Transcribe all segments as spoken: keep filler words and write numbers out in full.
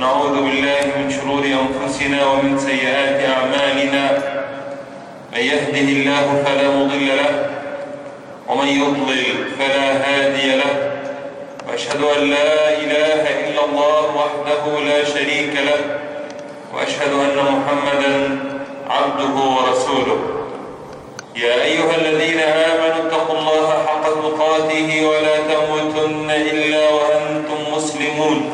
ونعوذ بالله من شرور أنفسنا ومن سيئات أعمالنا. من يهده الله فلا مضل له ومن يضلل فلا هادي له، وأشهد أن لا إله إلا الله وحده لا شريك له، وأشهد أن محمدا عبده ورسوله. يا أيها الذين آمنوا اتقوا الله حق تقاته ولا تموتن إلا وأنتم مسلمون.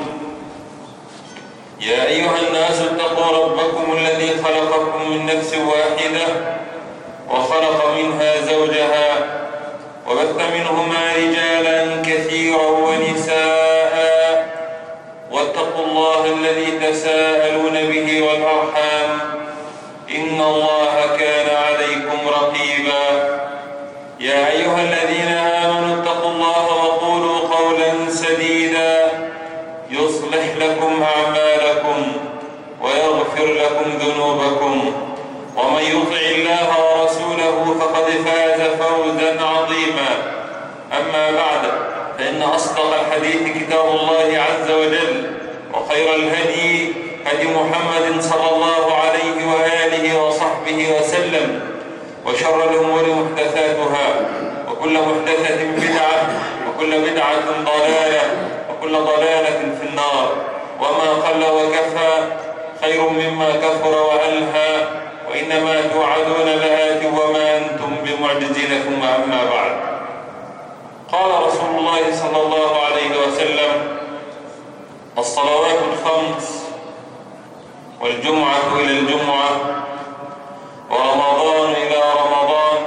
يا أيها الناس اتقوا ربكم الذي خلقكم من نفس واحدة وخلق منها زوجها وبث منهما رجالا كثيرا ونساء، واتقوا الله الذي تساءلون به والأرحام إن الله كان عليكم رقيبا. يا أيها الذين آمنوا اتقوا الله وقولوا قولا سديدا يصلح لكم أعمالكم ويغفر لكم ذنوبكم، ومن يطع الله ورسوله فقد فاز فوزا عظيما. أما بعد، فإن أصدق الحديث كتاب الله عز وجل، وخير الهدي هدي محمد صلى الله عليه وآله وصحبه وسلم، وشر الأمور محدثاتها، وكل محدثة بدعة، وكل بدعة ضلالة، وكل ضلالة في النار. وما قل وكفى خير مما كثر وألهى، وإنما توعدون لآت وما أنتم بمعجزين. ثم أما بعد، قال رسول الله صلى الله عليه وسلم: الصلوات الخمس والجمعة إلى الجمعة ورمضان إلى رمضان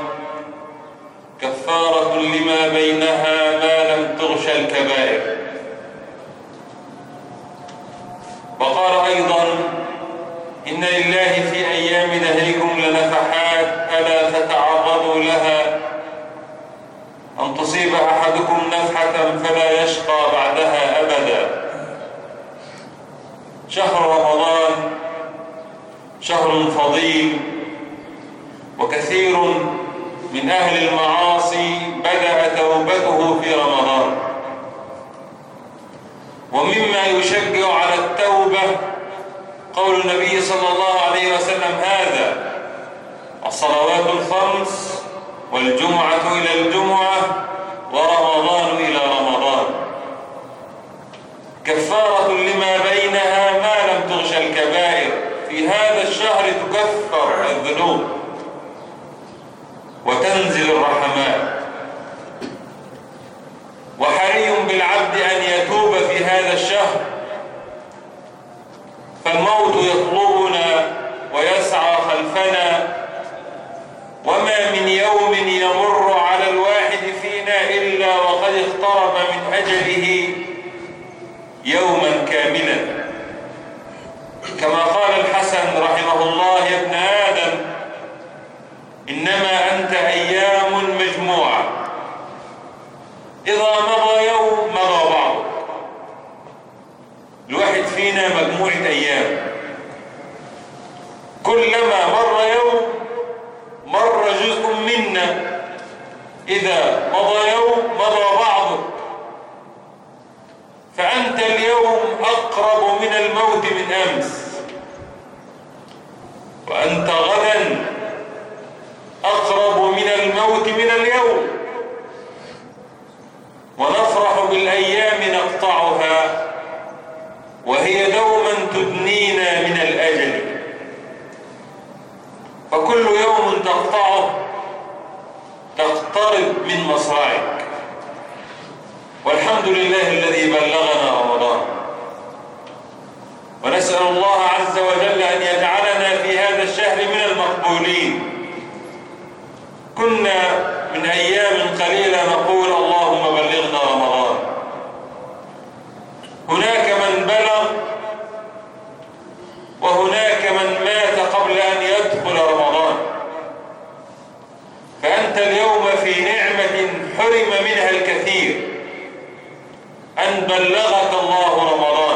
كفارة لما بينها ما لم تغش الكبائر. وقال أيضا: إن لله في أيام دهركم لنفحات ألا تتعرضوا لها، أن تصيب أحدكم نفحة فلا يشقى بعدها أبدا. شهر رمضان شهر فضيل، وكثير من أهل المعاصي بدأ توبته في رمضان. ومما يشجع على التوبة قول النبي صلى الله عليه وسلم هذا: الصلوات الخمس والجمعة إلى الجمعة ورمضان إلى رمضان كفارة لما بينها ما لم تغش الكبائر. في هذا الشهر تكفر الذنوب وتنزل الرحمات، وحري بالعبد أن يتوب في هذا الشهر، فالموت يطلبنا ويسعى خلفنا، وما من يوم يمر على الواحد فينا إلا وقد اقترب من أجله يوما كاملا. كما قال الحسن رحمه الله: يا ابن آدم، إنما أنت أيام مجموعة، إذا مضى يوم مضى بعض. الواحد فينا مجموعة أيام، كلما مر يوم مر جزء منا، إذا مضى يوم مضى بعضه. فأنت اليوم أقرب من الموت من أمس، وأنت غدا أقرب من الموت من اليوم. ونفرح بالأيام نقطعها، وهي دوما تدنينا من الأجل. فكل يوم تقطعه تقترب من مصرعك. والحمد لله الذي بلغنا رمضان، ونسأل الله عز وجل أن يجعلنا في هذا الشهر من المقبولين. كنا من أيام قليلة نقول: اللهم بلغنا رمضان. هناك من بلغ، وهناك من مات قبل أن يدخل رمضان. فأنت اليوم في نعمة حرم منها الكثير، أن بلغك الله رمضان.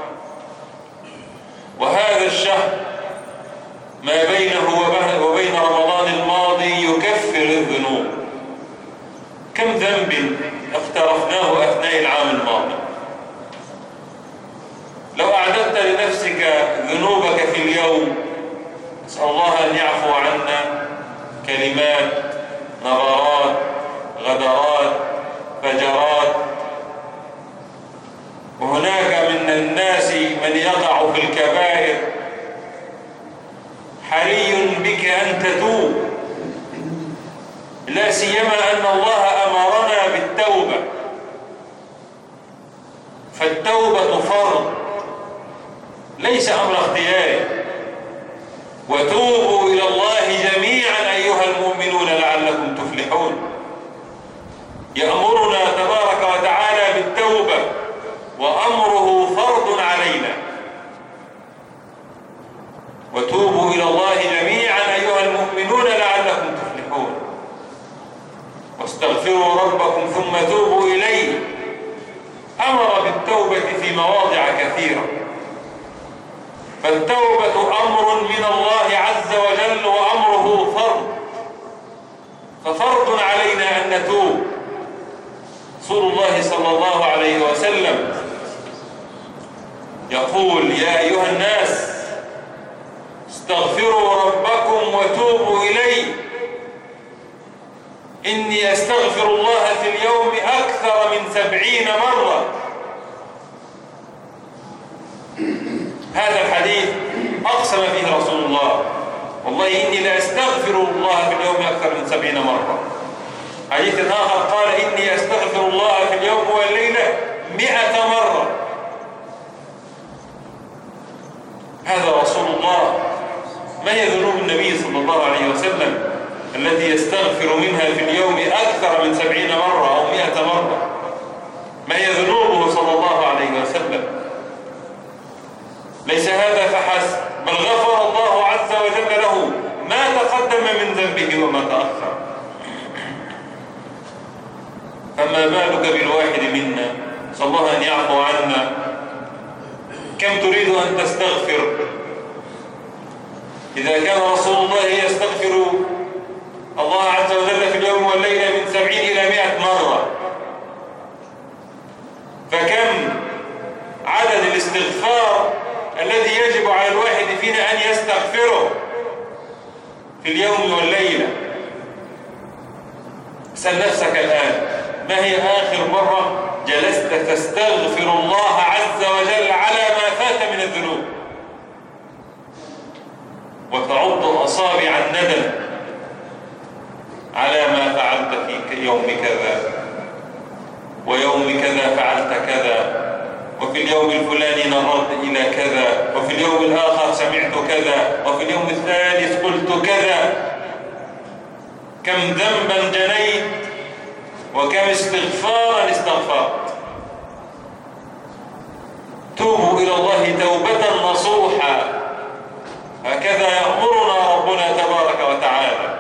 وهذا الشهر ما بينه وبين رمضان الماضي يكفر الذنوب. كم ذنب اقترفناه أثناء العام الماضي. لو أعددنا قدمت لنفسك ذنوبك في اليوم، نسأل الله أن يعفو عنا. كلمات، نظرات، غدرات، فجرات. وهناك من الناس من يقع في الكبائر، حري بك أن تتوب، لا سيما أن الله أمرنا بالتوبة، فالتوبة فرض ليس أمر اختياري. وتوبوا إلى الله جميعا أيها المؤمنون لعلكم تفلحون. يأمرنا تبارك وتعالى بالتوبة، وأمره فرض علينا. وتوبوا إلى الله جميعا أيها المؤمنون لعلكم تفلحون، واستغفروا ربكم ثم توبوا إليه. أمر بالتوبة في مواضع كثيرة، فالتوبة أمر من الله عز وجل، وأمره فرض، ففرض علينا أن نتوب. رسول الله صلى الله عليه وسلم يقول: يا أيها الناس استغفروا ربكم وتوبوا إليه، إني أستغفر الله في اليوم أكثر من سبعين مرة. هذا الحديث أقسم فيه رسول الله: والله إني لأستغفر الله في اليوم أكثر من سبعين مرة. حديث آخر قال: إني أستغفر الله في اليوم والليلة مئة مرة. هذا رسول الله. ما هي ذنوب النبي صلى الله عليه وسلم التي يستغفر منها في اليوم أكثر من سبعين مرة أو مئة مرة؟ ما هي ذنوبه صلى الله عليه وسلم؟ ليس هذا فحسب، بل غفر الله عز وجل له ما تقدم من ذنبه وما تأخر. فما بالك بالواحد منا؟ صلى الله أن يعفو عنا. كم تريد أن تستغفر؟ إذا كان رسول الله يستغفر الله عز وجل في اليوم والليلة من سبعين إلى مئة مرة، فكم عدد الاستغفار الذي يجب على الواحد فينا أن يستغفره في اليوم والليلة؟ سأل نفسك الآن: ما هي آخر مرة جلست تستغفر الله عز وجل على ما فات من الذنوب، وتعض أصابع الندم على ما فعلت في يوم كذا ويوم كذا فعلت كذا، وفي اليوم الفلاني نظرت إلى كذا، وفي اليوم الآخر سمعت كذا، وفي اليوم الثالث قلت كذا. كم ذنبا جنيت وكم استغفارا استغفرت. توبوا إلى الله توبة نصوحا، هكذا يأمرنا ربنا تبارك وتعالى.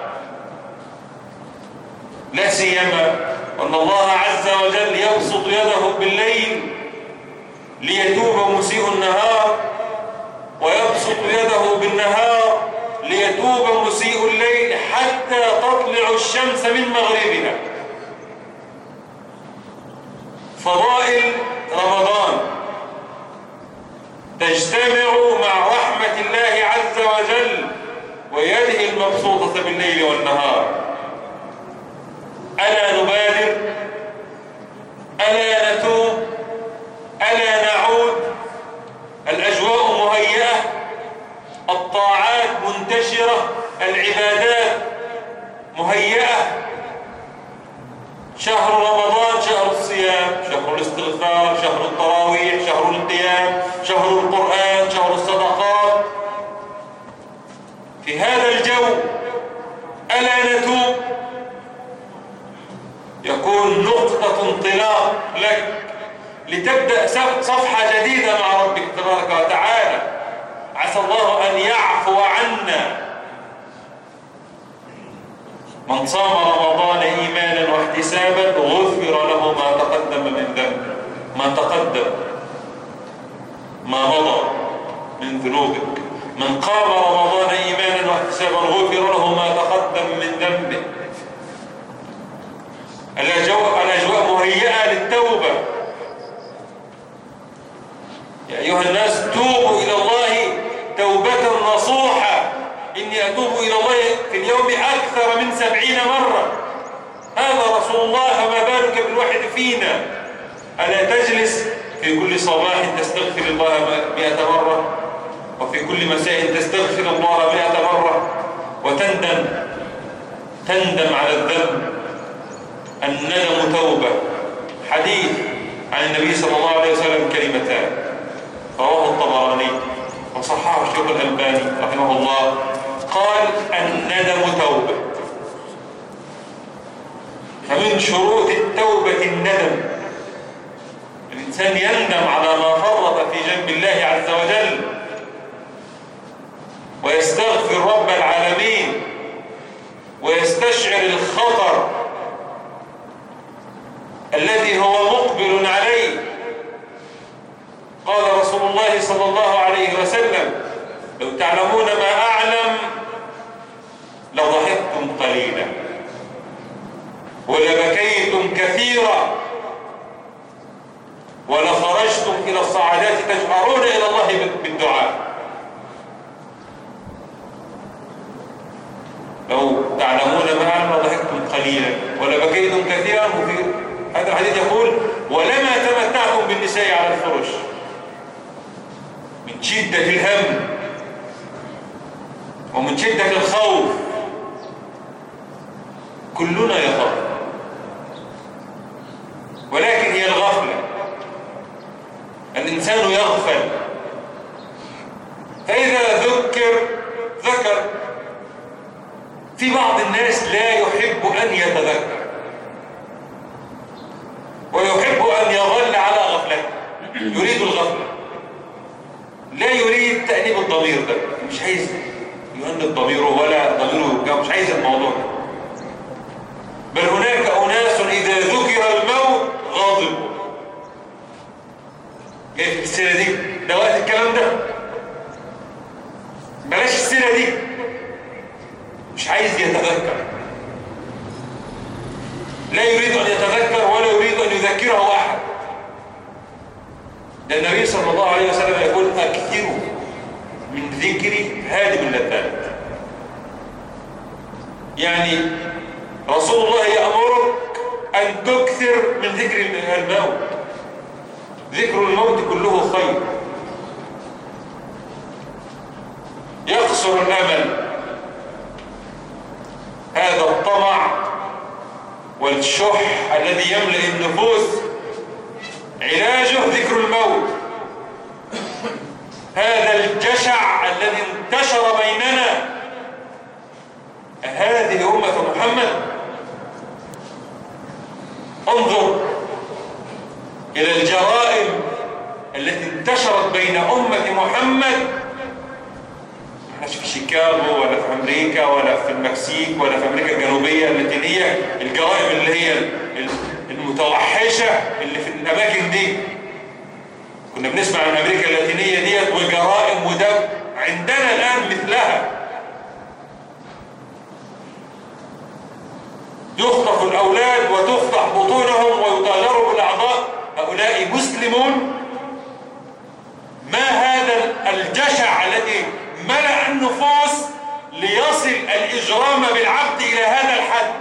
لا سيما أن الله عز وجل يبسط يده بالليل ليتوب مسيء النهار، ويبسط يده بالنهار ليتوب مسيء الليل، حتى تطلع الشمس من مغربها. فضائل رمضان تجتمع مع رحمة الله عز وجل ويده المبسوطة بالليل والنهار. ألا نبادر؟ ألا نتوب؟ ألا نعود؟ الأجواء مهيئة، الطاعات منتشرة، العبادات مهيئة. شهر رمضان شهر الصيام، شهر الاستغفار، شهر التراويح، شهر القيام، شهر القرآن، شهر الصدقات. في هذا الجو ألا نتوب؟ يكون نقطة انطلاق لك لتبدأ صفحة جديدة مع ربك تبارك وتعالى. عسى الله أن يعفو عنا. من صام رمضان إيمانا واحتسابا غفر له ما تقدم من ذنبه، ما تقدم ما مضى من ذنوبك. من قام رمضان إيمانا واحتسابا غفر له ما تقدم من ذنبه. الأجواء مهيئة للتوبة. يا أيها الناس توبوا إلى الله توبة نصوحة، إني أتوب إلى الله في اليوم أكثر من سبعين مرة. هذا رسول الله، فما بالك بالواحد فينا؟ ألا تجلس في كل صباح تستغفر الله مئة مرة، وفي كل مساء تستغفر الله مئة مرة، وتندم تندم على الذنب؟ الندم توبة. حديث عن النبي صلى الله عليه وسلم كلمتان، رواه الطبراني وصححه الشيخ الألباني رحمه الله، قال: الندم توبة. فمن شروط التوبة الندم، الإنسان يندم على ما فرط في جنب الله عز وجل، ويستغفر رب العالمين، ويستشعر الخطر الذي هو مقبل عليه. قال رسول الله صلى الله عليه وسلم: لو تعلمون ما أعلم لضحكتم قليلا ولبكيتم كثيرا ولخرجتم إلى الصعادات تجأرون إلى الله بالدعاء. لو تعلمون ما أعلم لضحكتم قليلا ولبكيتم كثيرا. وفي هذا الحديث يقول: ولما تمتعتم بالنساء على الفرش. من شدة الهم ومن شدة الخوف كلنا يخاف، ولكن هي الغفلة، الإنسان يغفل، فإذا ذكر ذكر. في بعض الناس لا يحب أن يتذكر، ويحب أن يظل على غفلته، يريد الغفلة، لا يريد تأنيب الضمير. ده مش عايز يؤنب ضميره ولا ضميره، مش عايز الموضوع ده. بل هناك أناس إذا ذكر الموت غاضبوا. جاي في السيرة دي، ده وقت الكلام ده، بلاش السيرة دي. مش عايز يتذكر، لا يريد أن يتذكر ولا يريد أن يذكره أحد. ده النبي صلى الله عليه وسلم يقول: أكثروا من ذكر هادم اللذات. يعني رسول الله يأمرك أن تكثر من ذكر الموت. ذكر الموت كله خير. يقصر الأمل، هذا الطمع والشح الذي يملأ النفوس علاجه ذكر الموت. هذا الجشع الذي انتشر بيننا، هذه أمة محمد. انظر إلى الجرائم التي انتشرت بين أمة محمد، مش في شيكاغو ولا في أمريكا ولا في المكسيك ولا في أمريكا الجنوبية اللاتينية، الجرائم اللي هي المتوحشة اللي في الأماكن دي. كنا بنسمع عن أمريكا اللاتينية ديت وجرائم ودم، عندنا الآن مثلها. يخطف الأولاد وتفتح بطونهم ويطالروا بالأعضاء، هؤلاء مسلمون. ما هذا الجشع الذي ملأ النفوس ليصل الإجرام بالعبد إلى هذا الحد؟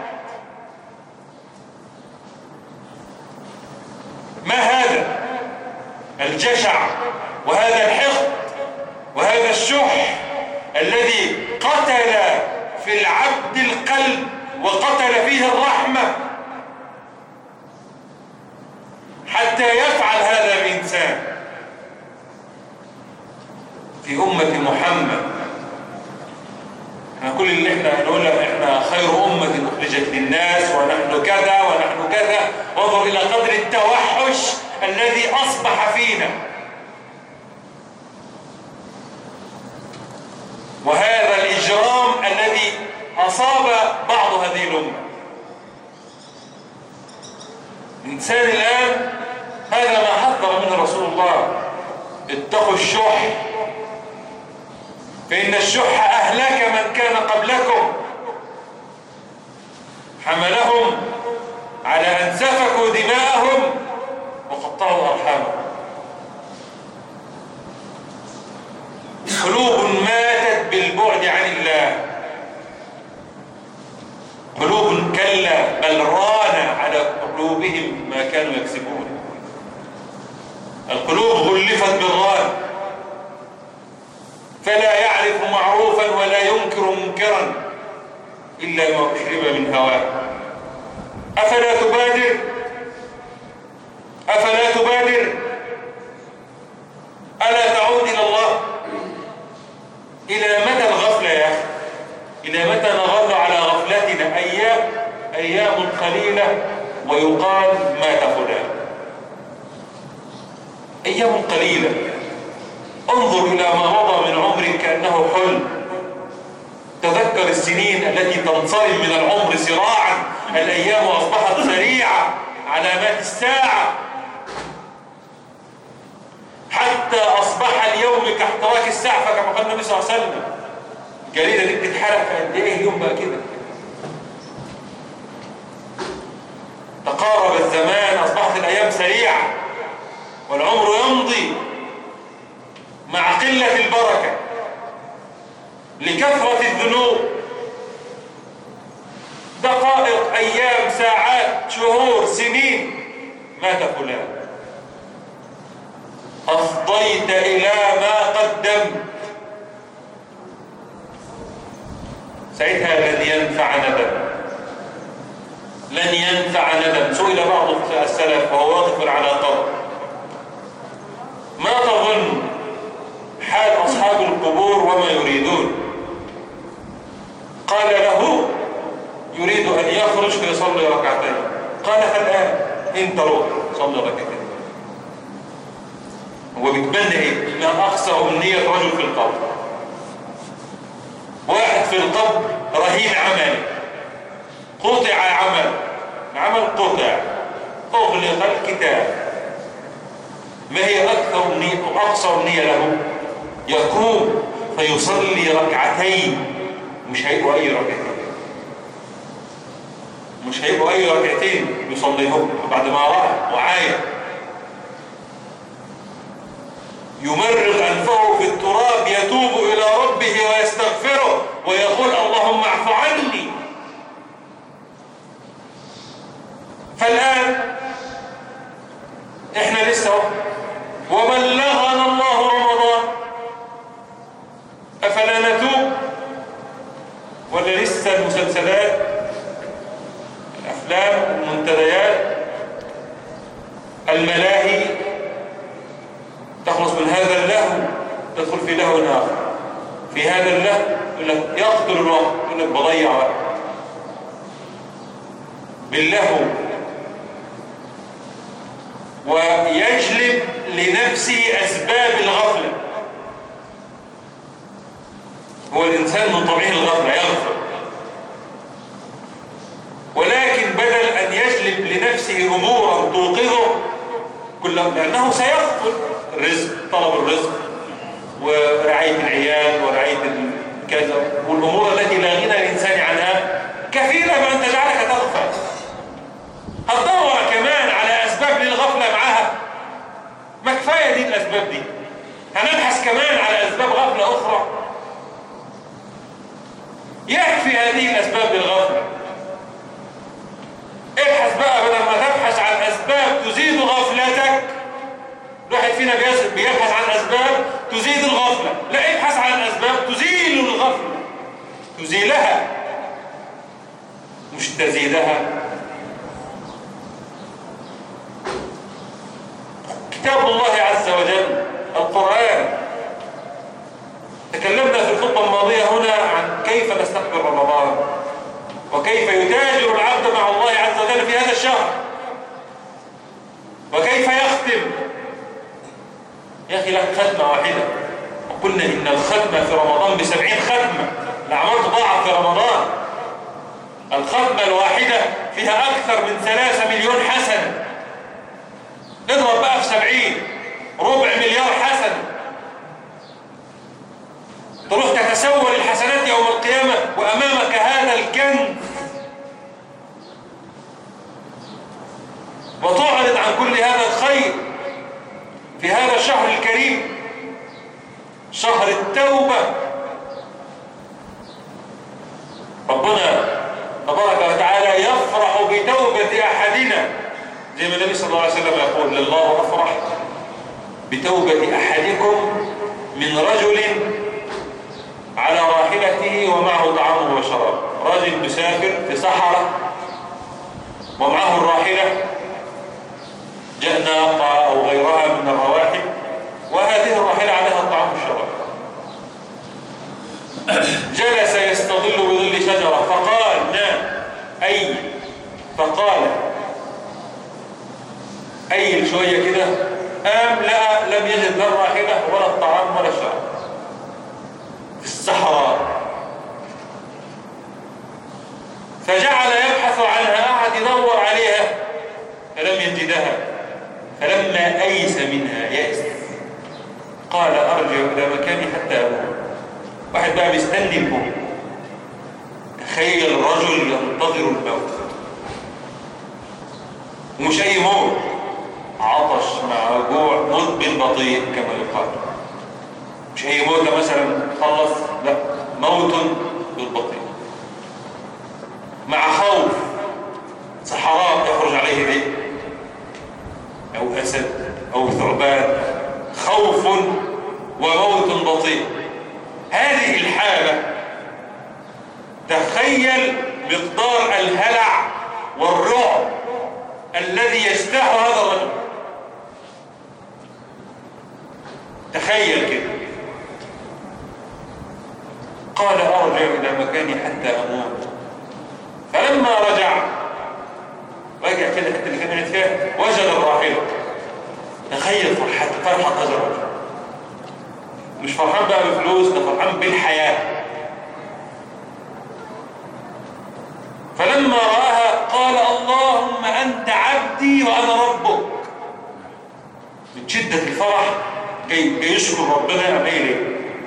ما هذا الجشع وهذا الحقد وهذا الشح الذي قتل في العبد القلب وقتل فيه الرحمة حتى يفعل هذا الإنسان في أمة محمد. احنا كل اللي احنا نقول احنا خير أمة أخرجت للناس ونحن كذا ونحن كذا، وانظر إلى قدر التوحش الذي أصبح فينا. وهذا الإجرام الذي أصاب بعض هذه الأمة. الإنسان الآن، هذا ما حذر منه رسول الله: اتقوا الشح، فإن الشح أهلك من كان قبلكم، حملهم على أن سفكوا دماءهم وقطعوا أرحامهم. قلوب ماتت بالبعد عن الله، قلوب كلا بل ران على قلوبهم ما كانوا يكسبون. القلوب غلفت بالران، فلا يعرف معروفا ولا ينكر منكرا إلا ما أشرب من هواه. أفلا تبادر أفلا تبادر ألا تعود إلى الله؟ إلى متى الغفلة يا أخي؟ إلى متى نظل على غفلتنا؟ أيام أيام قليلة ويقال مات فلان. أيام قليلة، انظر إلى ما مضى من عمرك كأنه حلم. تذكر السنين التي تنصرم من العمر سراعا، الأيام أصبحت سريعة علامات الساعة، حتى أصبح اليوم كاحتراك السعفة كما قال النبي صلى الله عليه وسلم. الجريدة دي بتتحرك في قد إيه اليوم بقى كده؟ تقارب الزمان، أصبحت الأيام سريعة والعمر يمضي مع قلة البركة لكثرة الذنوب. دقائق، أيام، ساعات، شهور، سنين، مات فلان. أفضيت إلى ما قدمت، ساعتها لن ينفع ندم، لن ينفع ندم. سئل بعض السلف وهو واقف على قبر: ما تظن حال أصحاب القبور وما يريدون؟ قال له: يريد أن يخرج فيصلي ركعتين. قال: فالآن انت روح صلي ركعتين. هو بيتمنى ايه؟ ما أقصى أمنية رجل في القبر. واحد في القبر رهين عمله، قطع عمل عمل قطع، أغلق الكتاب. ما هي أكثر أمنية وأقصى أمنية له؟ يقوم فيصلي ركعتين. مش هيبقوا أي ركعتين، مش هيبقوا أي ركعتين يصليهم بعد ما راح وعاية. يمرغ أنفه في التراب، يتوب إلى ربه ويستغفره ويقول: اللهم اعف عني. فالآن إحنا لسه وبلغنا الله رمضان، أفلا نتوب؟ ولا لسه المسلسلات، الأفلام، المنتديات، الملاهي تخلص من هذا اللهو تدخل في لهو آخر. في هذا اللهو يقول لك يقتل الوقت، يقول لك بضيع وقت باللهو، ويجلب لنفسه أسباب الغفلة. هو الإنسان من طبيعه الغفلة يغفل، ولكن بدل أن يجلب لنفسه أمورا توقظه كلها، لأنه سيغفل. الرزق، طلب الرزق، ورعاية العيال، ورعاية كذا، والأمور التي لا غنى الإنسان عنها كثيرة بأن تجعلك تغفل. هتدور كمان على أسباب للغفلة معها؟ ما كفاية دي الأسباب دي، هنبحث كمان على أسباب غفلة أخرى؟ يكفي هذه الأسباب للغفلة. ابحث بقى، بدل ما تبحث عن أسباب تزيد غفلتك. الواحد فينا بيبحث عن أسباب تزيد الغفلة، لا، ابحث عن أسباب تزيل الغفلة، تزيلها مش تزيدها. كتاب الله عز وجل القرآن. تكلمنا في الخطبة الماضية هنا عن كيف نستقبل رمضان، وكيف يتاجر العبد مع الله عز وجل في هذا الشهر، وكيف يختم. يا أخي لك ختمة واحدة، وقلنا إن الختمة في رمضان بسبعين ختمة. الأعمال تضاعف في رمضان. الختمة الواحدة فيها أكثر من ثلاثة مليون حسنة. نضرب بقى في سبعين، ربع مليار حسنة. تروح تتسول الحسنات يوم القيامة وأمامك هذا الكنز، وتعرض عن كل هذا الخير في هذا الشهر الكريم، شهر التوبة. ربنا تبارك وتعالى يفرح بتوبة أحدنا، زي ما النبي صلى الله عليه وسلم يقول: لله أفرح بتوبة أحدكم من رجل على راحلته ومعه طعامه وشراب. رجل مسافر في صحراء ومعه الراحلة، جاء ناقة أو غيرها من الرواحل، وهذه الراحلة عليها الطعام والشراب. جلس يستظل بظل شجرة فقال: نام. أي فقال أي شوية كده، قام لا لم يجد لا الراحلة ولا الطعام ولا الشراب في الصحراء، فجعل يبحث عنها، قعد يدور عليها فلم يجدها، فلما أيس منها يأس قال: أرجع إلى مكاني حتى أموت. واحد بقى بيستني الموت. تخيل الرجل ينتظر الموت، ومش أي موت، عطش مع جوع، موت بالبطيء كما يقال. مش أي موت مثلا خلص، لا، موت بالبطيء مع خوف. صحراء يخرج عليه ذئب أو أسد أو ثعبان، خوف وموت بطيء. هذه الحالة تخيل مقدار الهلع والرعب الذي يجتاح هذا الرجل. تخيل كده. قال: أرجع إلى مكاني حتى أموت. فلما رجع رجع كده حتى اللي كان قاعد فيها، وجد الراحلة. تخيل فرحة فرحة هذا الرجل، مش فرحان بقى بفلوس، ده فرحان بالحياة. فلما رآها قال: اللهم أنت عبدي وأنا ربك. من شدة الفرح جاي, جاي يشكر ربنا. يعمل ايه؟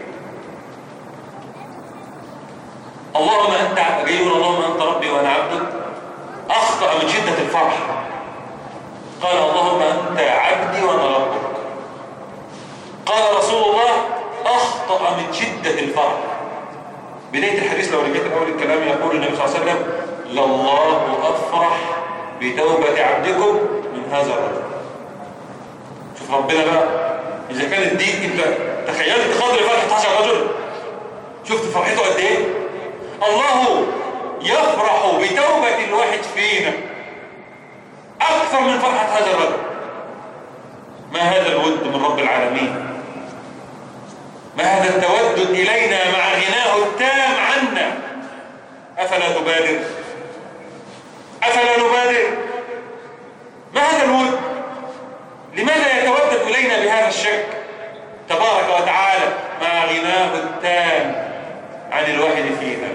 اللهم أنت جاي يقول: اللهم أنت ربي وأنا عبدك. أخطأ من شدة الفرح، قال: اللهم أنت عبدي وأنا ربك. قال رسول الله: أخطأ من شدة الفرح. بداية الحديث لو رجعت أول الكلام يقول النبي صلى الله عليه وسلم: لله أفرح بتوبة عبدكم من هذا الرجل. شوف ربنا بقى، إذا كانت دي أنت تخيلت قدر فرحة هذا الرجل، شفت فرحته قد إيه؟ الله يفرح بتوبة الواحد فينا أكثر من فرحة هذا الرجل. ما هذا الود من رب العالمين، ما هذا التودد إلينا مع غناه التام عنا. أفلا نبادر أفلا نبادر ما هذا الود؟ لماذا يتودد إلينا بهذا الشكل تبارك وتعالى مع غناه التام عن الواحد فينا؟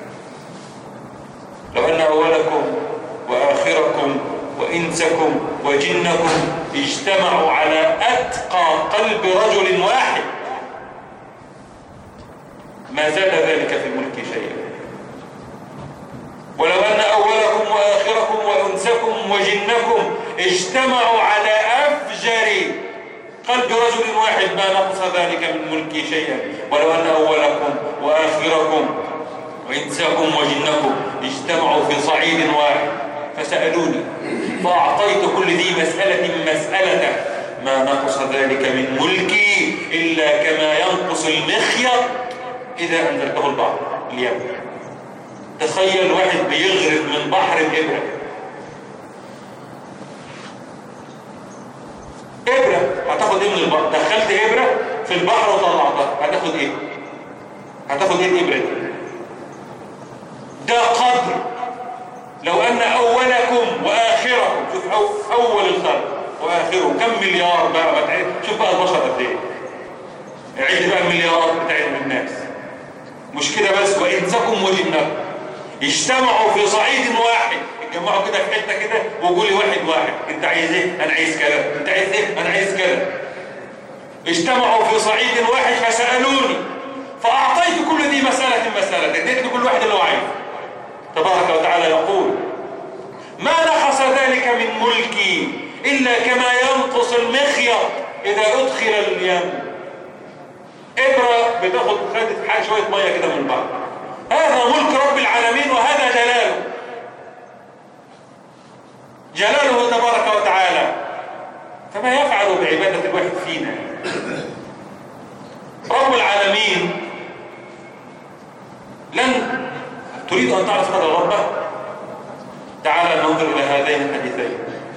لو أن أولكم وآخركم وإنسكم وجنكم اجتمعوا على أتقى قلب رجل واحد ما زاد ذلك في الملك شيئا. ولو أن أولكم وآخركم وإنسكم وجنكم اجتمعوا على أفجر قلب رجل واحد ما نقص ذلك من ملكي شيئا. ولو أن أولكم وآخركم وإنسكم وجنكم اجتمعوا في صعيد واحد فسألوني فأعطيت كل ذي مسألة مسألته ما نقص ذلك من ملكي إلا كما ينقص المخيط إذا أنزلته البحر اليم. تخيل واحد بيغرف من بحر الإبرة، إبرة هتاخد إيه من البحر؟ دخلت إبرة في البحر وطلعتها، هتاخد إيه؟ هتاخد إيه الإبرة دي؟ ده قدر. لو أن أولكم وآخركم، شوف أول الخلق وآخرهم كم مليار بقى بتعيد، شوف بقى البشر قد إيه، عد بقى المليارات بتاعت الناس. مش كده بس، وإنسكم وجنكم اجتمعوا في صعيد واحد، اتجمعوا كده في حته كده وقولي واحد واحد، انت عايز ايه؟ انا عايز كذا، انت عايز ايه؟ انا عايز كذا. اجتمعوا في صعيد واحد فسألوني فأعطيت كل ذي مسألة مسألة، اديت لكل واحد اللي هو عايزه. تبارك وتعالى يقول: ما نقص ذلك من ملكي إلا كما ينقص المخيط إذا أدخل اليم. إبرة بتاخد خدت حاجه شويه ميه كده من بعض. هذا ملك رب العالمين وهذا جلاله، جلاله تبارك وتعالى. فما يفعل بعبادة الواحد فينا؟ رب العالمين لن تريد أن تعرف هذا ربه؟ تعال ننظر إلى هذين الحديثين.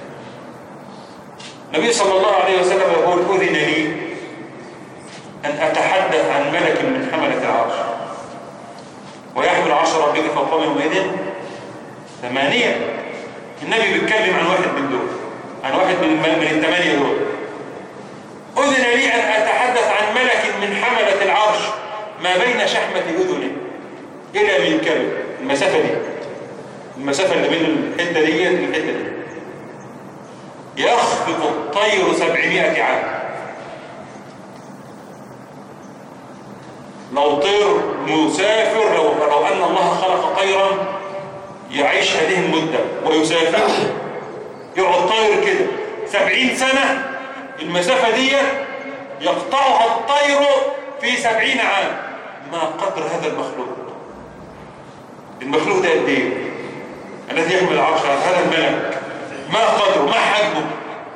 النبي صلى الله عليه وسلم يقول: أذن لي أن أتحدث عن ملك من حملة العرش ويحمل عرش ربك فوقهم يومئذ ثمانية. النبي بيتكلم عن واحد من دول، عن واحد من من الثمانية دول. أذن لي أن أتحدث عن ملك من حملة العرش ما بين شحمة أذنه إلى منكبه، المسافة دي، المسافة اللي بين الحتة دي الحتة دي، يخفق الطير سبعمائة عام. لو طير مسافر، لو لو أن الله خلق طيرا يعيش هذه المدة ويسافر، يقعد طير كده سبعين سنة، المسافة دي يقطعها الطير في سبعين عام. ما قدر هذا المخلوق؟ المخلوق ده قد ايه؟ الذي يحمل العرش، هذا الملك، ما قدره؟ ما حجمه؟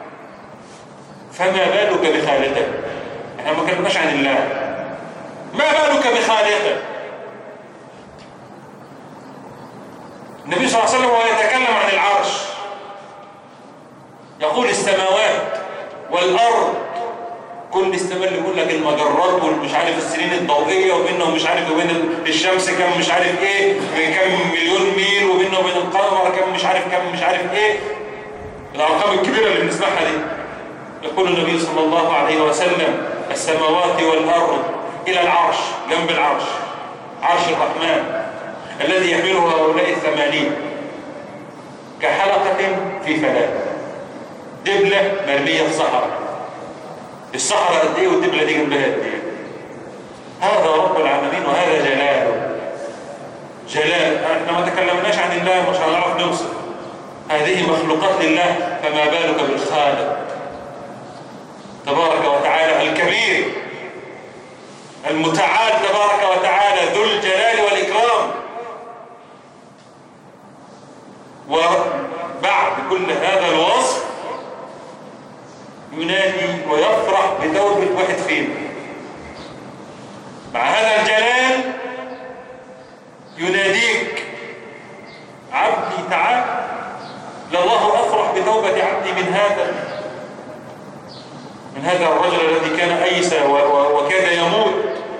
فما بالك بخالقه؟ احنا ما كلمناش عن الله، ما بالك بخالقه؟ النبي صلى الله عليه وسلم وهو يتكلم عن العرش يقول: السماوات والارض، كل استمر يقول لك المجرات والمش عارف السنين الضوئيه وبينهم مش عارف وبين الشمس كم مش عارف ايه، كم مليون ميل وبينه وبين القمر كم مش عارف كم مش عارف ايه، الارقام الكبيره اللي بنسمعها دي. يقول النبي صلى الله عليه وسلم: السماوات والارض الى العرش، جنب العرش، عرش الرحمن الذي يحمله هؤلاء الثمانين كحلقه في فلاة، دبله مرميه في صحراء. الصحراء قد ايه والدبله دي جنبها قد ايه؟ هذا رب العالمين وهذا جلاله. جلال، احنا ما تكلمناش عن الله، مش هنعرف نوصف. هذه مخلوقات لله، فما بالك بالخالق تبارك وتعالى الكبير المتعال تبارك وتعالى ذو الجلال والإكرام. وبعد كل هذا الوصف ينادي ويفرح بتوبة واحد فينا. مع هذا الجلال يناديك: عبدي تعال. لله أفرح بتوبة عبدي من هذا من هذا الرجل الذي كان أيسى وكاد يموت.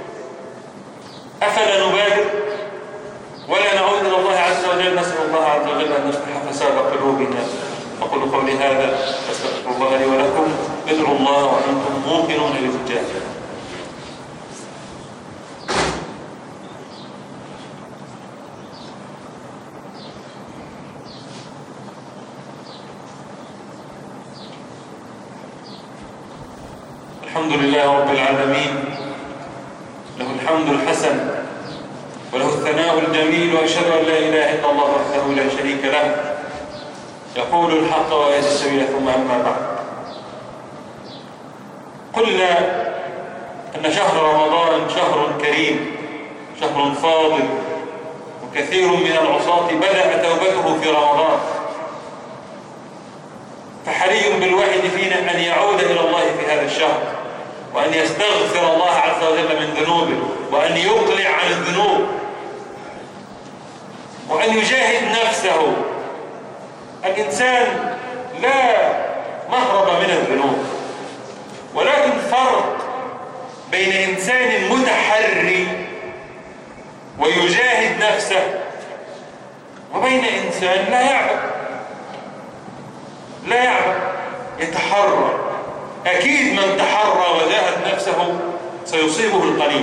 أفلا نبادر ولا نعود إلى الله عز وجل؟ نسأل الله عز وجل أن يفتح فساد قلوبنا. أقول قولي هذا أستغفر الله لي ولكم. ادعوا الله وأنتم موقنون بالإجابة. الحمد لله رب العالمين، له الحمد الحسن وله الثناء الجميل، وأشهد أن لا إله إلا الله وحده لا شريك له، يقول الحق ويهدي السبيل. ثم أما بعد، قلنا أن شهر رمضان شهر كريم، شهر فاضل، وكثير من العصاة بدأ توبته في رمضان، فحري بالواحد فينا أن يعود إلى الله في هذا الشهر، وأن يستغفر الله عز وجل من ذنوبه، وأن يقلع عن الذنوب، وأن يجاهد نفسه. الإنسان لا مهرب من الذنوب، ولكن فرق بين إنسان متحري ويجاهد نفسه وبين إنسان لا يعبد لا يعبد يتحرى. أكيد من تحرى وجاهد نفسه سيصيبه القليل.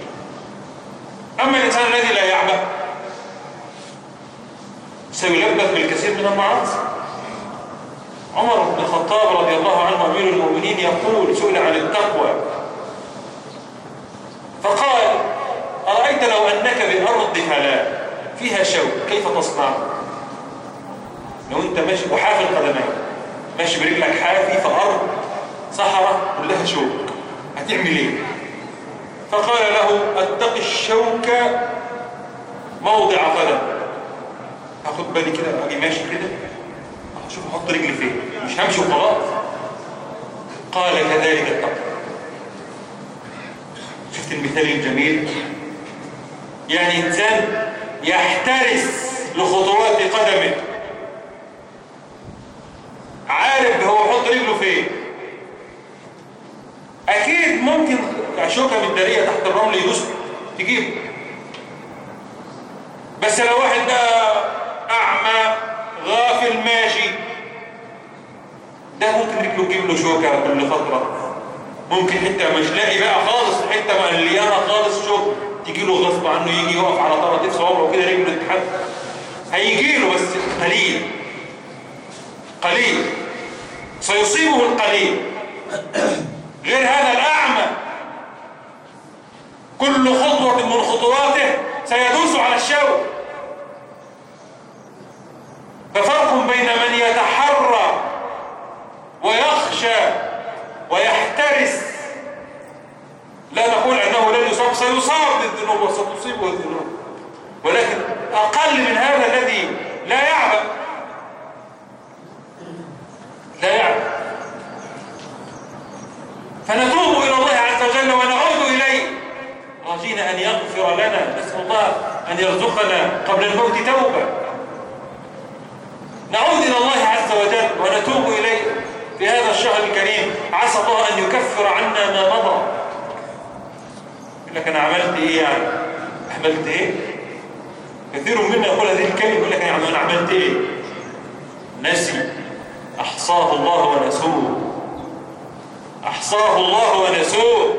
أما الإنسان الذي لا يعبد سيلبث بالكثير من المعاصي. عمر بن الخطاب رضي الله عنه أمير المؤمنين يقول: سئل عن التقوى فقال: أرأيت لو أنك بأرض فلاة فيها شوك كيف تصنع؟ لو أنت ماشي وحافي القدمين، ماشي برجلك حافي في أرض صحراء كلها شوك، هتعمل إيه؟ فقال له اتق الشوك موضع قدم. هاخد بالي كده، اجي ماشي كده اشوف احط رجلي فين، مش همشي وخلاص. قال كذلك التقوى. شفت المثال الجميل؟ يعني انسان يحترس لخطوات قدمه، عارف هو يحط رجله فين. اكيد ممكن شوكه متداريه تحت الرمل يدوس تجيبه، بس لو واحد بقى اعمى غافل ماشي، ده ممكن رجله تجيب له شوكه كل فتره. ممكن حته مش لاقي بقى خالص، حته مليانه خالص شوك تيجي له غصب عنه، يجي يقف على طرف صوابعه وكده رجله تتحرك، هيجي له بس قليل قليل، سيصيبه القليل. غير هذا الأعمى كل خطوة من خطواته سيدوس على الشوك. ففرق بين من يتحرى ويخشى ويحترس، لا نقول أنه لن يصاب، سيصاب بالذنوب وستصيبه الذنوب، ولكن أقل من هذا الذي لا يعبأ لا يعبأ. فنتوب إلى الله عز وجل ونعود إليه راجين أن يغفر لنا، نسأل الله أن يرزقنا قبل الموت توبة. نعود إلى الله عز وجل ونتوب إليه في هذا الشهر الكريم. عسى الله أن يكفر عنا ما مضى. يقول لك أنا عملت إيه يعني؟ عملت إيه؟ كثير منا يقول هذه الكلمة، يقول لك أنا عملت إيه؟ نسي، أحصاه الله ونسوه، أحصاه الله ونسوه.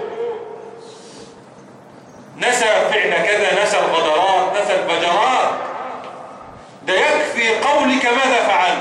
نسى فعل كذا، نسى الغدرات، نسى الفجرات. ده يكفي قولك ماذا فعل.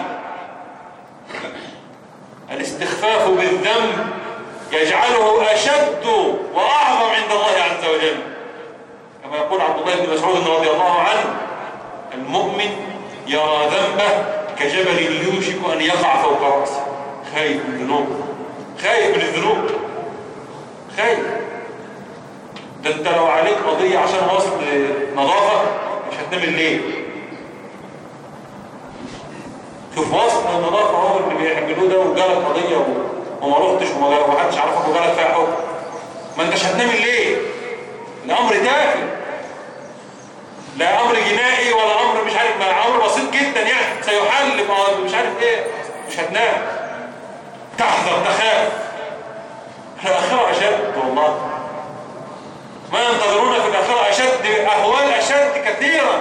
الاستخفاف بالذنب يجعله أشد وأعظم عند الله عز وجل، كما يقول عبد الله بن مسعود رضي الله عنه: المؤمن يرى ذنبه كجبل يوشك أن يقع فوق رأسه. خايف من الذنوب، خايف من الذنوب، خايف. ده انت لو عليك قضية عشان واصل لنظافة مش هتنام الليل. شوف واصل للنظافة هو اللي بيعملوه ده، وجالك قضية وما رحتش وما حدش عرفك وجالك فيها حكم، ما انتش هتنام الليل. الأمر تافه، لا أمر جنائي ولا أمر مش عارف، ما أمر بسيط جدا يعني سيحل مش عارف إيه، مش هتنام. تحذر، تخاف. الآخرة أشد والله، ما ينتظرون في الآخرة أشد، أهوال أشد كثيرا.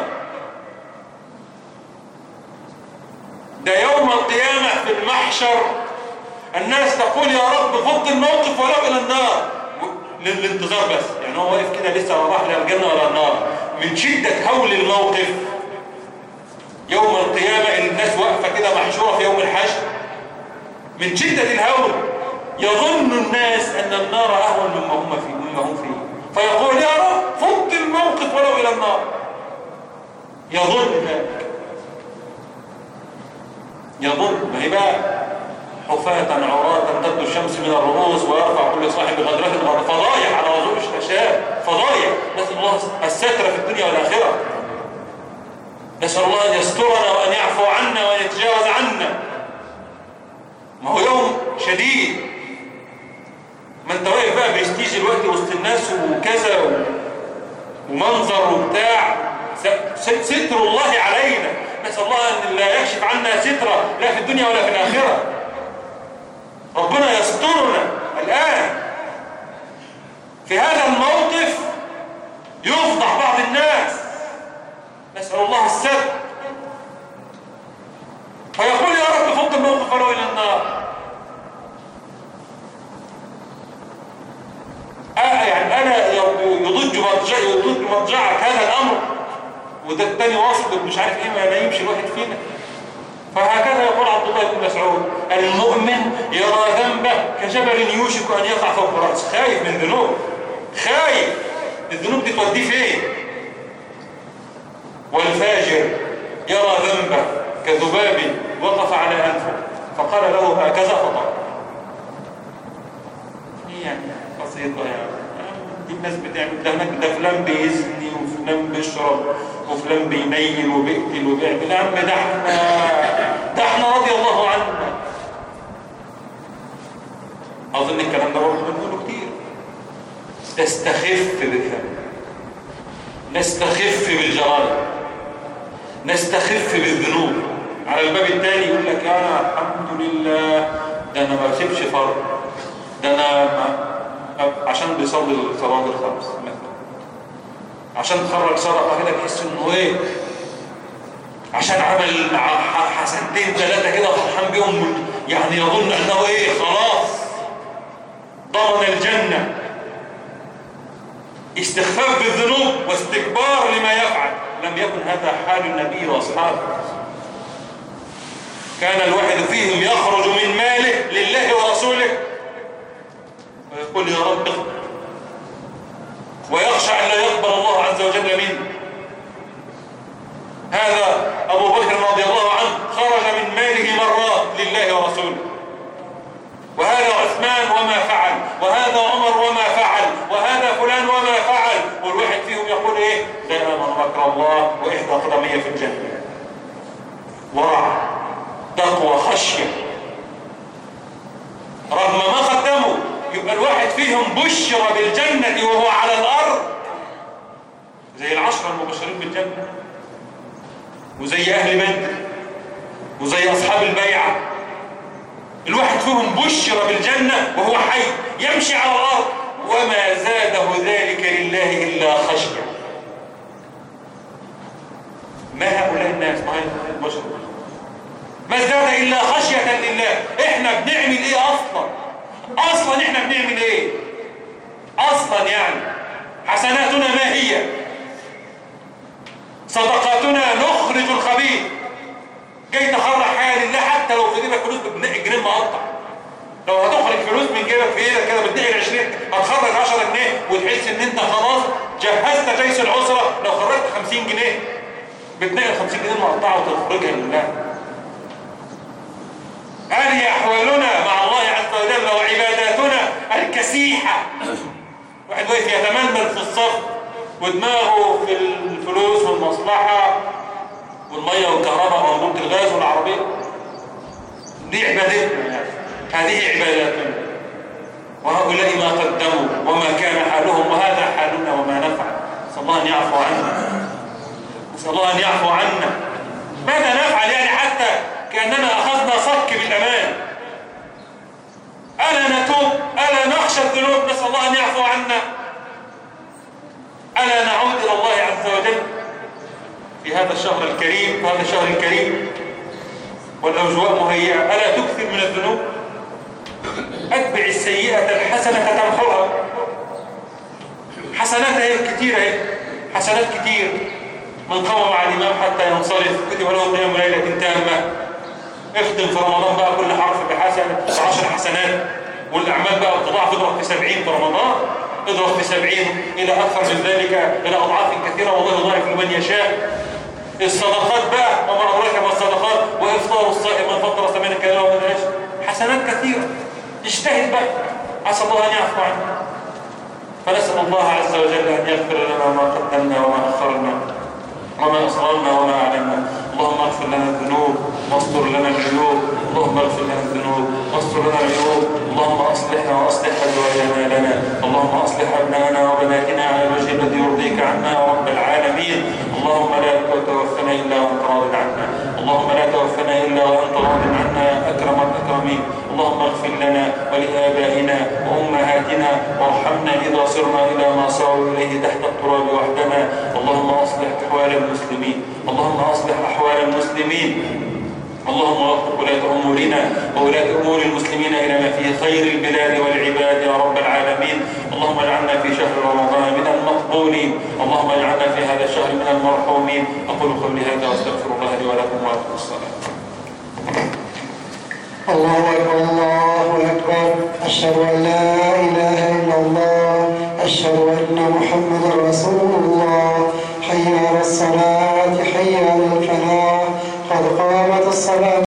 ده يوم القيامة في المحشر الناس تقول يا رب فض الموقف ولو إلى النار، للانتظار بس، يعني هو واقف كده لسه ما راح لا الجنة ولا النار من شدة هول الموقف. يوم القيامة الناس واقفة كده محشورة في يوم الحشر من شدة الهول، يظن الناس أن النار أهون مما هم فيه مما هم فيه، فيقول يا رب فض الموقف ولو إلى النار. يظن ذلك، يظن. ما هي بقى حفاة عراة تبدو الشمس من الرؤوس ويرفع كل صاحب غدرة فضايح على وضوء الشاشات، فضايح. نسأل الله الستر في الدنيا والآخرة، نسأل الله أن يسترنا وأن يعفو عنا وأن يتجاوز عنا. ما هو يوم شديد، ما انت واقف بقى برستيج الوقت وسط الناس وكذا ومنظر وبتاع، ستر الله علينا. نسأل الله أن لا يكشف عنا سترة لا في الدنيا ولا في الآخرة. ربنا يسترنا الآن في هذا الموقف، يفضح بعض الناس، نسأل الله الستر. فيقول يا رب فض الموقف ولو إلى النار. آه يعني أنا يضج مضجع يضج مضجعك هذا الأمر، وده الثاني واصل مش عارف إيه، ما يمشي الواحد فينا. فهكذا يقول عبد الله بن مسعود: المؤمن يرى ذنبه كجبل يوشك أن يقع فوق رأسه. خايف من الذنوب، خايف الذنوب دي توديه فين. والفاجر يرى ذنبه كذباب وقف على أنفه فقال له هكذا خطأ. يعني بسيطة يعني دي الناس بتعمل ده هناك، ده فلان بيزني وفلان بيشرب وفلان بينيل وبيقتل وبيعمل. يا عم ده احنا ده احنا رضي الله عنا. اظن الكلام ده برضه بنقوله كتير. نستخف بالذنب، نستخف بالجرائم، نستخف بالذنوب. على الباب الثاني يقول لك انا الحمد لله ده انا ما بسيبش فرض، ده انا ما عشان بيصلي الصلاه الخمس، عشان تخرج صدقه كده تحس انه ايه، عشان عمل حسنتين ثلاثه كده فرحان بيهم، يعني يظن انه ايه خلاص ضمن الجنه. استخفاف بالذنوب واستكبار لما يفعل. لم يكن هذا حال النبي واصحابه. كان الواحد فيهم يخرج من ماله لله ورسوله ويقول يا رب اغفر، ويخشى ان لا يقبل الله عز وجل منه. هذا ابو بكر رضي الله عنه خرج من ماله مرات لله ورسوله، وهذا عثمان وما فعل، وهذا عمر وما فعل، وهذا فلان وما فعل. والواحد فيهم يقول ايه؟ لا امن مكر الله واحدى قدمي في الجنه. ورع، تقوى، خشيه، رغم ما قدموا. يبقى الواحد فيهم بشر بالجنه وهو على الارض، زي العشره المبشرين بالجنه، وزي اهل بدر، وزي اصحاب البيعه. الواحد فيهم بشر بالجنة وهو حي يمشي على الأرض، وما زاده ذلك لله إلا خشية. ما هؤلاء الناس، ما هؤلاء البشر، ما زاد إلا خشية لله. إحنا بنعمل إيه أصلا؟ أصلا إحنا بنعمل إيه أصلا؟ يعني حسناتنا ما هي؟ صدقاتنا نخرج الخبيث. جاي تخرج حاجه لله، حتى لو في جيبك فلوس بتنقي الجنيه مقطع. لو هتخرج فلوس من جيبك في ايدك كده بتنقي ال عشرين، هتخرج عشرة جنيه وتحس ان انت خلاص جهزت جيش العسره. لو خرجت خمسين جنيه بتنقي ال خمسين جنيه المقطعه وتخرجها لله. هذه احوالنا مع الله عز وجل وعباداتنا الكسيحه. واحد واقف يتململ في الصف ودماغه في الفلوس والمصلحه والميه والكهرباء وانبوبه الغاز والعربيه. دي عبادتنا، هذه عباداتنا. وهؤلاء ما قدموا وما كان حالهم، وهذا حالنا وما نفعل. نسأل الله أن يعفو عنا، نسأل الله أن يعفو عنا. ماذا نفعل يعني؟ حتى كأننا أخذنا صك بالأمان. ألا نتوب؟ ألا نخشى الذنوب؟ نسأل الله أن يعفو عنا. ألا نعود إلى الله عز وجل في هذا الشهر الكريم، في هذا الشهر الكريم والأجواء مهيئة. ألا تكثر من الذنوب؟ أتبع السيئة الحسنة تمحوها. حسنات هي كتيرة، هي حسنات كتير. من قام مع الإمام حتى ينصرف كتب له قيام ليلة تامة. اختم في رمضان بقى كل حرف بحسنة بعشر حسنات، والأعمال بقى بتضاعف. اضرب في سبعين في رمضان، اضرب في سبعين إلى أكثر من ذلك، إلى أضعاف كثيرة، والله يضاعف لمن يشاء. الصدقات بقى وما أدراك ما الصدقات، وإفطار الصائم من فطر ثمانية كيلو من العيش. حسنات كثيرة. اجتهد بقى، عسى الله أن يعفو عنا. فنسأل الله عز وجل أن يغفر لنا ما قدمنا وما أخرنا وما أسررنا وما أعلنا. اللهم اغفر لنا الذنوب واستر لنا العيوب. اللهم اغفر لنا الذنوب واستر لنا العيوب. اللهم أصلحنا وأصلح أزواجنا لنا. اللهم أصلح أبنائنا وبناتنا على الوجه الذي يرضيك عنا يا رب العالمين. اللهم لا توفنا إلا وأنت راض عنا. اللهم لا توفنا إلا وأنت راض عنا يا أكرم الأكرمين. اللهم اغفر لنا ولآبائنا وأمهاتنا وارحمنا إذا صرنا إلى ما صاروا إليه تحت التراب وحدنا. اللهم أصلح أحوال المسلمين. اللهم أصلح أحوال المسلمين. اللهم وفق ولاة أمورنا وولاة أمور المسلمين إلى ما فيه خير البلاد والعباد يا رب العالمين. اللهم اجعلنا في شهر رمضان من المقبولين. اللهم اجعلنا في هذا الشهر من المرحومين. أقول قولي هذا واستغفر الله لي ولكم وأقم الصلاة. الله أكبر، الله أكبر. أشهد أن لا إله إلا الله، أشهد أن محمدا رسول الله. حي على الصلاة، حي على الفلاح، قد قامت الصلاة.